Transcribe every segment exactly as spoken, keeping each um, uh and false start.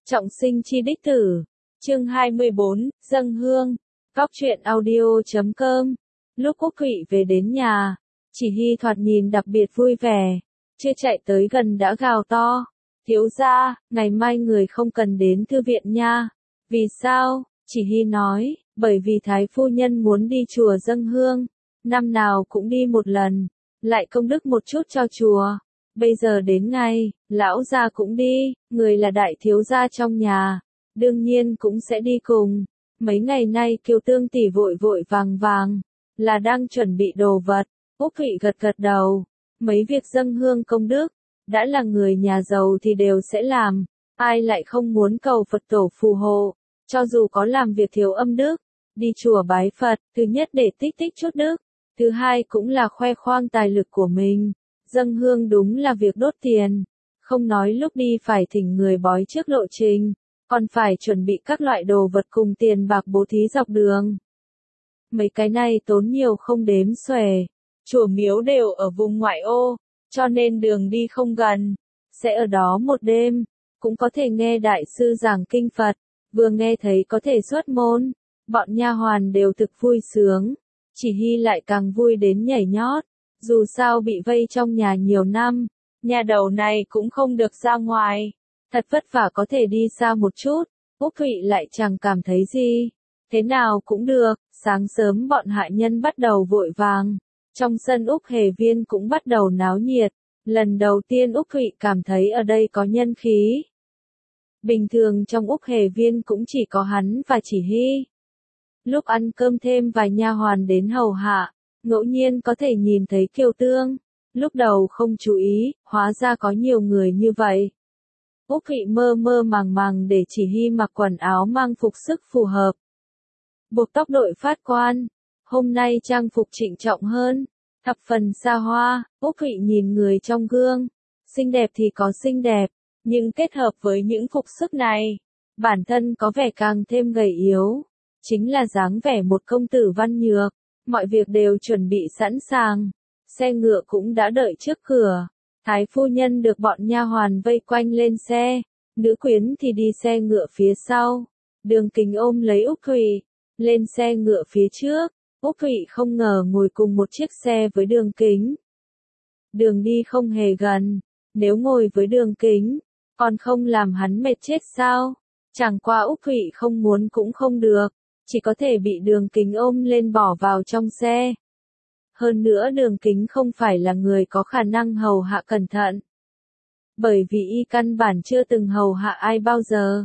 Trọng sinh chi đích tử. Chương hai mươi bốn, dâng hương. Góc truyện audio chấm com. Lúc Úc Thụy về đến nhà, Chỉ Hy thoạt nhìn đặc biệt vui vẻ, chưa chạy tới gần đã gào to. Thiếu gia, ngày mai người không cần đến thư viện nha. Vì sao? Chỉ Hy nói, bởi vì Thái phu nhân muốn đi chùa dâng hương, năm nào cũng đi một lần, lại công đức một chút cho chùa. Bây giờ đến ngày, lão gia cũng đi, người là đại thiếu gia trong nhà, đương nhiên cũng sẽ đi cùng. Mấy ngày nay Kiều Tương tỷ vội vội vàng vàng, là đang chuẩn bị đồ vật. Úc Thụy gật gật đầu, mấy việc dâng hương công đức, đã là người nhà giàu thì đều sẽ làm, ai lại không muốn cầu Phật tổ phù hộ, cho dù có làm việc thiếu âm đức, đi chùa bái Phật, thứ nhất để tích tích chút đức, thứ hai cũng là khoe khoang tài lực của mình. Dâng hương đúng là việc đốt tiền, không nói lúc đi phải thỉnh người bói trước lộ trình, còn phải chuẩn bị các loại đồ vật cùng tiền bạc bố thí dọc đường. Mấy cái này tốn nhiều không đếm xuể, chùa miếu đều ở vùng ngoại ô, cho nên đường đi không gần, sẽ ở đó một đêm, cũng có thể nghe đại sư giảng kinh Phật, vừa nghe thấy có thể xuất môn, bọn nha hoàn đều thực vui sướng, Chỉ Hy lại càng vui đến nhảy nhót. Dù sao bị vây trong nhà nhiều năm, nhà đầu này cũng không được ra ngoài, thật vất vả có thể đi xa một chút, Úc Thụy lại chẳng cảm thấy gì, thế nào cũng được. Sáng sớm bọn hạ nhân bắt đầu vội vàng, trong sân Úc Hề Viên cũng bắt đầu náo nhiệt, lần đầu tiên Úc Thụy cảm thấy ở đây có nhân khí. Bình thường trong Úc Hề Viên cũng chỉ có hắn và Chỉ Hy. Lúc ăn cơm thêm vài nha hoàn đến hầu hạ, ngẫu nhiên có thể nhìn thấy Kiều Tương, lúc đầu không chú ý, hóa ra có nhiều người như vậy. Úc Thụy mơ mơ màng màng để Chỉ Hy mặc quần áo mang phục sức phù hợp. Buộc tóc đội phát quan, hôm nay trang phục trịnh trọng hơn, thập phần xa hoa. Úc Thụy nhìn người trong gương, xinh đẹp thì có xinh đẹp, nhưng kết hợp với những phục sức này, bản thân có vẻ càng thêm gầy yếu, chính là dáng vẻ một công tử văn nhược. Mọi việc đều chuẩn bị sẵn sàng, xe ngựa cũng đã đợi trước cửa. Thái phu nhân được bọn nha hoàn vây quanh lên xe, nữ quyến thì đi xe ngựa phía sau. Đường Kính ôm lấy Úc Thụy, lên xe ngựa phía trước. Úc Thụy không ngờ ngồi cùng một chiếc xe với Đường Kính. Đường đi không hề gần, nếu ngồi với Đường Kính, còn không làm hắn mệt chết sao? Chẳng qua Úc Thụy không muốn cũng không được, chỉ có thể bị Đường Kính ôm lên bỏ vào trong xe. Hơn nữa Đường Kính không phải là người có khả năng hầu hạ cẩn thận. Bởi vì y căn bản chưa từng hầu hạ ai bao giờ.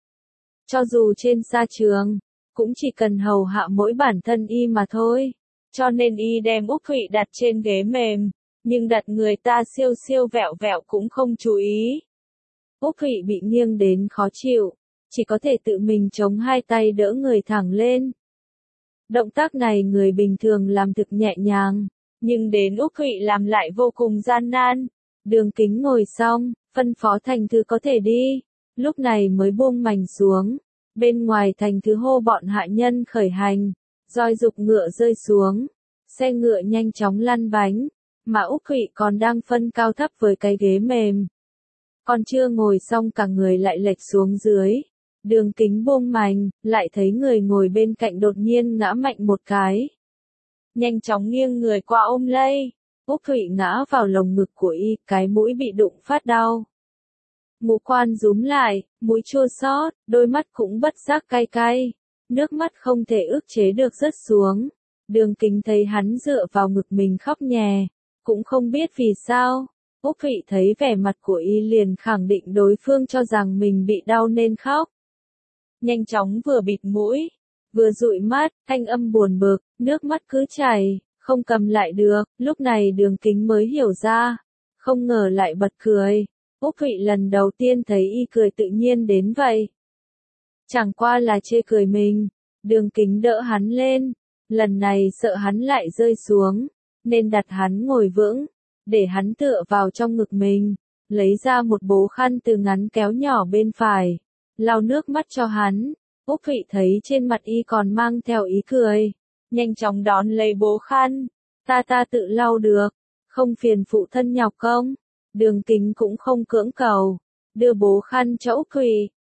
Cho dù trên sa trường, cũng chỉ cần hầu hạ mỗi bản thân y mà thôi. Cho nên y đem Úc Thụy đặt trên ghế mềm, nhưng đặt người ta siêu siêu vẹo vẹo cũng không chú ý. Úc Thụy bị nghiêng đến khó chịu, chỉ có thể tự mình chống hai tay đỡ người thẳng lên. Động tác này người bình thường làm thực nhẹ nhàng, nhưng đến Úc Thụy làm lại vô cùng gian nan. Đường Kính ngồi xong, phân phó Thành Thư có thể đi, lúc này mới buông mành xuống. Bên ngoài Thành Thư hô bọn hạ nhân khởi hành, roi dục ngựa rơi xuống, xe ngựa nhanh chóng lăn bánh, mà Úc Thụy còn đang phân cao thấp với cái ghế mềm. Còn chưa ngồi xong cả người lại lệch xuống dưới. Đường Kính buông mành, lại thấy người ngồi bên cạnh đột nhiên ngã mạnh một cái. Nhanh chóng nghiêng người qua ôm lấy. Úc Thụy ngã vào lồng ngực của y, cái mũi bị đụng phát đau. Ngũ quan rúm lại, mũi chua xót, đôi mắt cũng bất giác cay cay. Nước mắt không thể ức chế được rớt xuống. Đường Kính thấy hắn dựa vào ngực mình khóc nhè, cũng không biết vì sao. Úc Thụy thấy vẻ mặt của y liền khẳng định đối phương cho rằng mình bị đau nên khóc. Nhanh chóng vừa bịt mũi, vừa dụi mắt, thanh âm buồn bực, nước mắt cứ chảy, không cầm lại được. Lúc này Đường Kính mới hiểu ra, không ngờ lại bật cười. Úc Thụy lần đầu tiên thấy y cười tự nhiên đến vậy. Chẳng qua là chê cười mình. Đường Kính đỡ hắn lên, lần này sợ hắn lại rơi xuống, nên đặt hắn ngồi vững, để hắn tựa vào trong ngực mình, lấy ra một bố khăn từ ngắn kéo nhỏ bên phải, lau nước mắt cho hắn. Úc Thụy thấy trên mặt y còn mang theo ý cười, nhanh chóng đón lấy bố khăn. Ta ta tự lau được, không phiền phụ thân nhọc công. Đường Kính cũng không cưỡng cầu, đưa bố khăn cho Úc Thụy.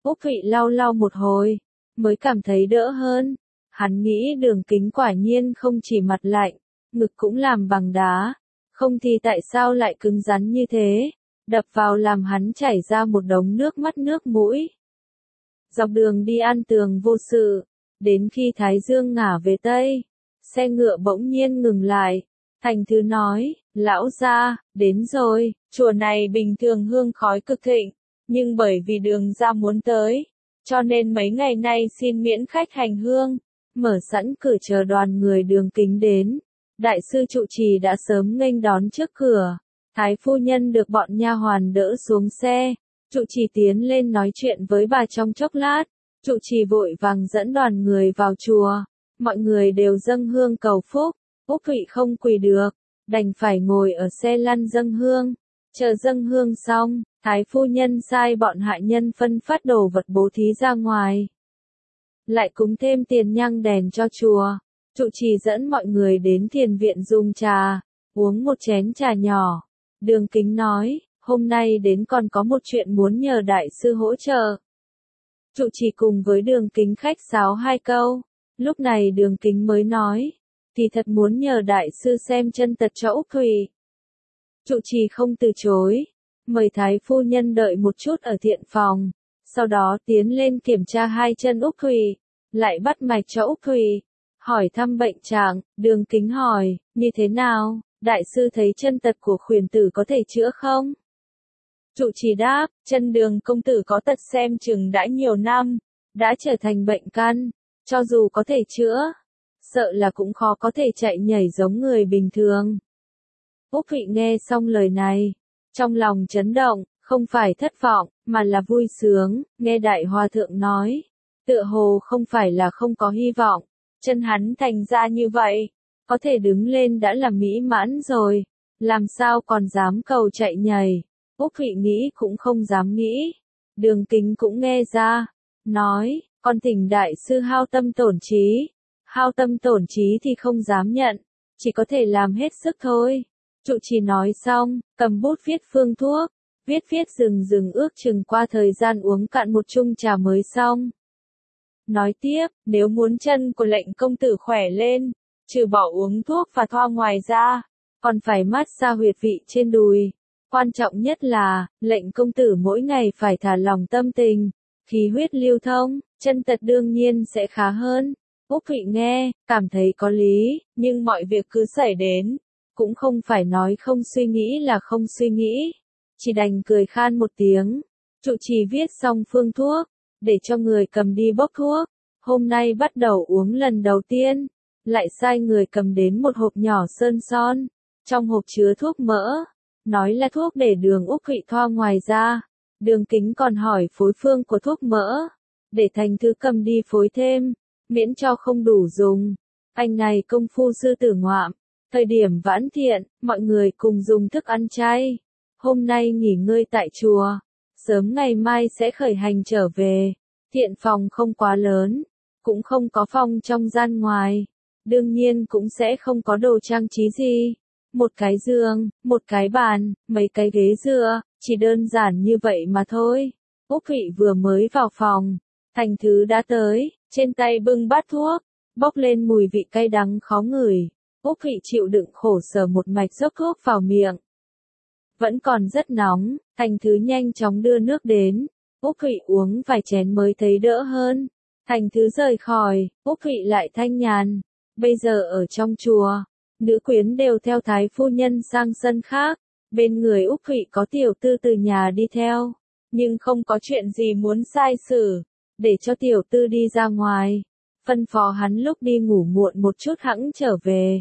Úc Thụy lau lau một hồi, mới cảm thấy đỡ hơn. Hắn nghĩ Đường Kính quả nhiên không chỉ mặt lạnh, ngực cũng làm bằng đá, không thì tại sao lại cứng rắn như thế, đập vào làm hắn chảy ra một đống nước mắt nước mũi. Dọc đường đi an tường vô sự, đến khi Thái Dương ngả về Tây, xe ngựa bỗng nhiên ngừng lại. Thành Thứ nói, lão gia, đến rồi, chùa này bình thường hương khói cực thịnh, nhưng bởi vì Đường gia muốn tới, cho nên mấy ngày nay xin miễn khách hành hương, mở sẵn cửa chờ đoàn người Đường Kính đến. Đại sư trụ trì đã sớm nghênh đón trước cửa, Thái phu nhân được bọn nha hoàn đỡ xuống xe, trụ trì tiến lên nói chuyện với bà trong chốc lát, trụ trì vội vàng dẫn đoàn người vào chùa, mọi người đều dâng hương cầu phúc. Úc Thụy không quỳ được, đành phải ngồi ở xe lăn dâng hương. Chờ dâng hương xong, Thái phu nhân sai bọn hạ nhân phân phát đồ vật bố thí ra ngoài. Lại cúng thêm tiền nhang đèn cho chùa. Trụ trì dẫn mọi người đến thiền viện dùng trà, uống một chén trà nhỏ. Đường Kính nói, hôm nay đến còn có một chuyện muốn nhờ đại sư hỗ trợ. Trụ trì cùng với Đường Kính khách sáo hai câu, lúc này Đường Kính mới nói, thì thật muốn nhờ đại sư xem chân tật cho Úc Thụy. Trụ trì không từ chối, mời Thái phu nhân đợi một chút ở thiện phòng, sau đó tiến lên kiểm tra hai chân Úc Thụy, lại bắt mạch cho Úc Thụy, hỏi thăm bệnh trạng. Đường Kính hỏi, như thế nào, đại sư thấy chân tật của khuyển tử có thể chữa không? Trụ trì đáp, chân Đường công tử có tật xem chừng đã nhiều năm, đã trở thành bệnh căn, cho dù có thể chữa, sợ là cũng khó có thể chạy nhảy giống người bình thường. Úc Thụy nghe xong lời này, trong lòng chấn động, không phải thất vọng, mà là vui sướng, nghe Đại Hòa Thượng nói, tựa hồ không phải là không có hy vọng, chân hắn thành ra như vậy, có thể đứng lên đã là mỹ mãn rồi, làm sao còn dám cầu chạy nhảy. Úc Thụy nghĩ cũng không dám nghĩ. Đường Kính cũng nghe ra, nói, con thỉnh đại sư hao tâm tổn trí. Hao tâm tổn trí thì không dám nhận, chỉ có thể làm hết sức thôi. Trụ trì nói xong, cầm bút viết phương thuốc, viết viết dừng dừng ước chừng qua thời gian uống cạn một chung trà mới xong. Nói tiếp, nếu muốn chân của lệnh công tử khỏe lên, trừ bỏ uống thuốc và thoa ngoài ra, còn phải mát xa huyệt vị trên đùi. Quan trọng nhất là, lệnh công tử mỗi ngày phải thả lỏng tâm tình, khí huyết lưu thông, chân tật đương nhiên sẽ khá hơn. Úc Thụy nghe, cảm thấy có lý, nhưng mọi việc cứ xảy đến, cũng không phải nói không suy nghĩ là không suy nghĩ, chỉ đành cười khan một tiếng. Trụ trì viết xong phương thuốc, để cho người cầm đi bốc thuốc, hôm nay bắt đầu uống lần đầu tiên, lại sai người cầm đến một hộp nhỏ sơn son, trong hộp chứa thuốc mỡ, nói là thuốc để Đường Úc Thụy thoa ngoài ra. Đường Kính còn hỏi phối phương của thuốc mỡ, để Thành Thứ cầm đi phối thêm, miễn cho không đủ dùng. Anh này công phu sư tử ngoạm, thời điểm vãn thiện, mọi người cùng dùng thức ăn chay. Hôm nay nghỉ ngơi tại chùa, sớm ngày mai sẽ khởi hành trở về. Thiện phòng không quá lớn, cũng không có phòng trong gian ngoài, đương nhiên cũng sẽ không có đồ trang trí gì. Một cái giường, một cái bàn, mấy cái ghế dựa, chỉ đơn giản như vậy mà thôi. Úc Thụy vừa mới vào phòng, Thành Thứ đã tới, trên tay bưng bát thuốc, bốc lên mùi vị cay đắng khó ngửi. Úc Thụy chịu đựng khổ sở một mạch dốc thuốc vào miệng. Vẫn còn rất nóng, Thành Thứ nhanh chóng đưa nước đến. Úc Thụy uống vài chén mới thấy đỡ hơn. Thành Thứ rời khỏi, Úc Thụy lại thanh nhàn. Bây giờ ở trong chùa, nữ quyến đều theo Thái phu nhân sang sân khác. Bên người Úc Thụy có tiểu tư từ nhà đi theo, nhưng không có chuyện gì muốn sai xử, để cho tiểu tư đi ra ngoài, phân phó hắn lúc đi ngủ muộn một chút hẵng trở về.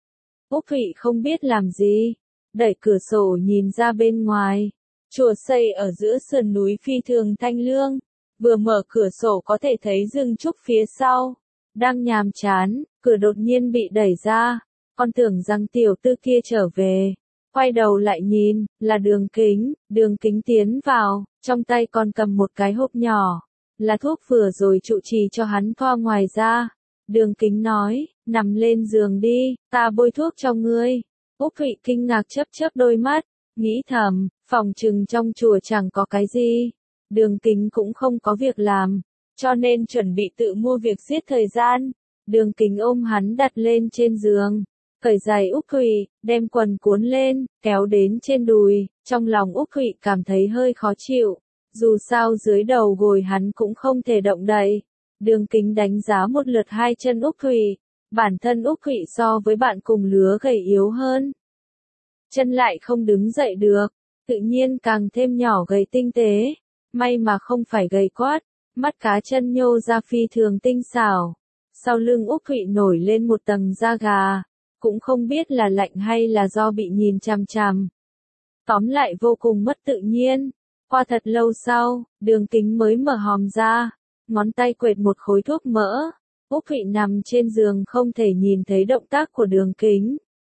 Úc Thụy không biết làm gì, đẩy cửa sổ nhìn ra bên ngoài. Chùa xây ở giữa sườn núi phi thường thanh lương, vừa mở cửa sổ có thể thấy rừng trúc phía sau. Đang nhàm chán, cửa đột nhiên bị đẩy ra, con tưởng rằng tiểu tư kia trở về. Quay đầu lại nhìn, là Đường Kính. Đường Kính tiến vào, trong tay còn cầm một cái hộp nhỏ, là thuốc vừa rồi trụ trì cho hắn thoa ngoài ra. Đường Kính nói, nằm lên giường đi, ta bôi thuốc cho ngươi. Úc Thụy kinh ngạc chớp chớp đôi mắt, nghĩ thầm, phòng trừng trong chùa chẳng có cái gì, Đường Kính cũng không có việc làm, cho nên chuẩn bị tự mua việc giết thời gian. Đường Kính ôm hắn đặt lên trên giường, cởi giày Úc Thụy, đem quần cuốn lên, kéo đến trên đùi, trong lòng Úc Thụy cảm thấy hơi khó chịu, dù sao dưới đầu gối hắn cũng không thể động đậy. Đường Kính đánh giá một lượt hai chân Úc Thụy, bản thân Úc Thụy so với bạn cùng lứa gầy yếu hơn. Chân lại không đứng dậy được, tự nhiên càng thêm nhỏ gầy tinh tế, may mà không phải gầy quát, mắt cá chân nhô ra phi thường tinh xảo. Sau lưng Úc Thụy nổi lên một tầng da gà, cũng không biết là lạnh hay là do bị nhìn chằm chằm. Tóm lại vô cùng mất tự nhiên. Qua thật lâu sau, Đường Kính mới mở hòm ra, ngón tay quệt một khối thuốc mỡ. Úc Thụy nằm trên giường không thể nhìn thấy động tác của Đường Kính.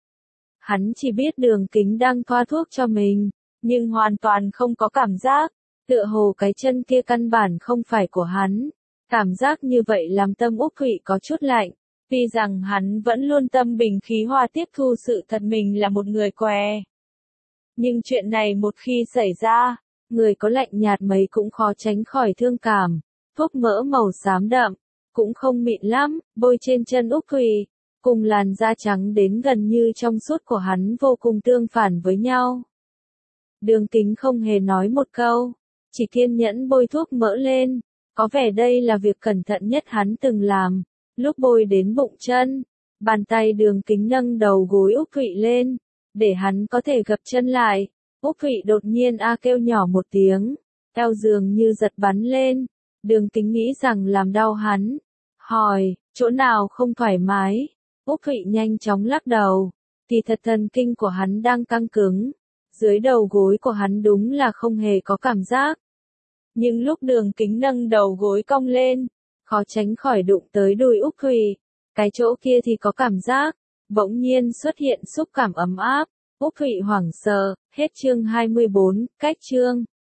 Hắn chỉ biết Đường Kính đang thoa thuốc cho mình, nhưng hoàn toàn không có cảm giác, tựa hồ cái chân kia căn bản không phải của hắn. Cảm giác như vậy làm tâm Úc Thụy có chút lạnh, tuy rằng hắn vẫn luôn tâm bình khí hòa tiếp thu sự thật mình là một người què. Nhưng chuyện này một khi xảy ra, người có lạnh nhạt mấy cũng khó tránh khỏi thương cảm. Thuốc mỡ màu xám đậm, cũng không mịn lắm, bôi trên chân Úc Thụy, cùng làn da trắng đến gần như trong suốt của hắn vô cùng tương phản với nhau. Đường Kính không hề nói một câu, chỉ kiên nhẫn bôi thuốc mỡ lên, có vẻ đây là việc cẩn thận nhất hắn từng làm. Lúc bôi đến bụng chân, bàn tay Đường Kính nâng đầu gối Úc Thụy lên, để hắn có thể gập chân lại. Úc Thụy đột nhiên a kêu nhỏ một tiếng, eo dường như giật bắn lên. Đường Kính nghĩ rằng làm đau hắn, hỏi, chỗ nào không thoải mái? Úc Thụy nhanh chóng lắc đầu, thì thật thần kinh của hắn đang căng cứng, dưới đầu gối của hắn đúng là không hề có cảm giác. Nhưng lúc Đường Kính nâng đầu gối cong lên, khó tránh khỏi đụng tới đùi Úc Thụy, cái chỗ kia thì có cảm giác, bỗng nhiên xuất hiện xúc cảm ấm áp. Úc Thụy hoảng sợ. Hết chương hai mươi bốn, cách chương.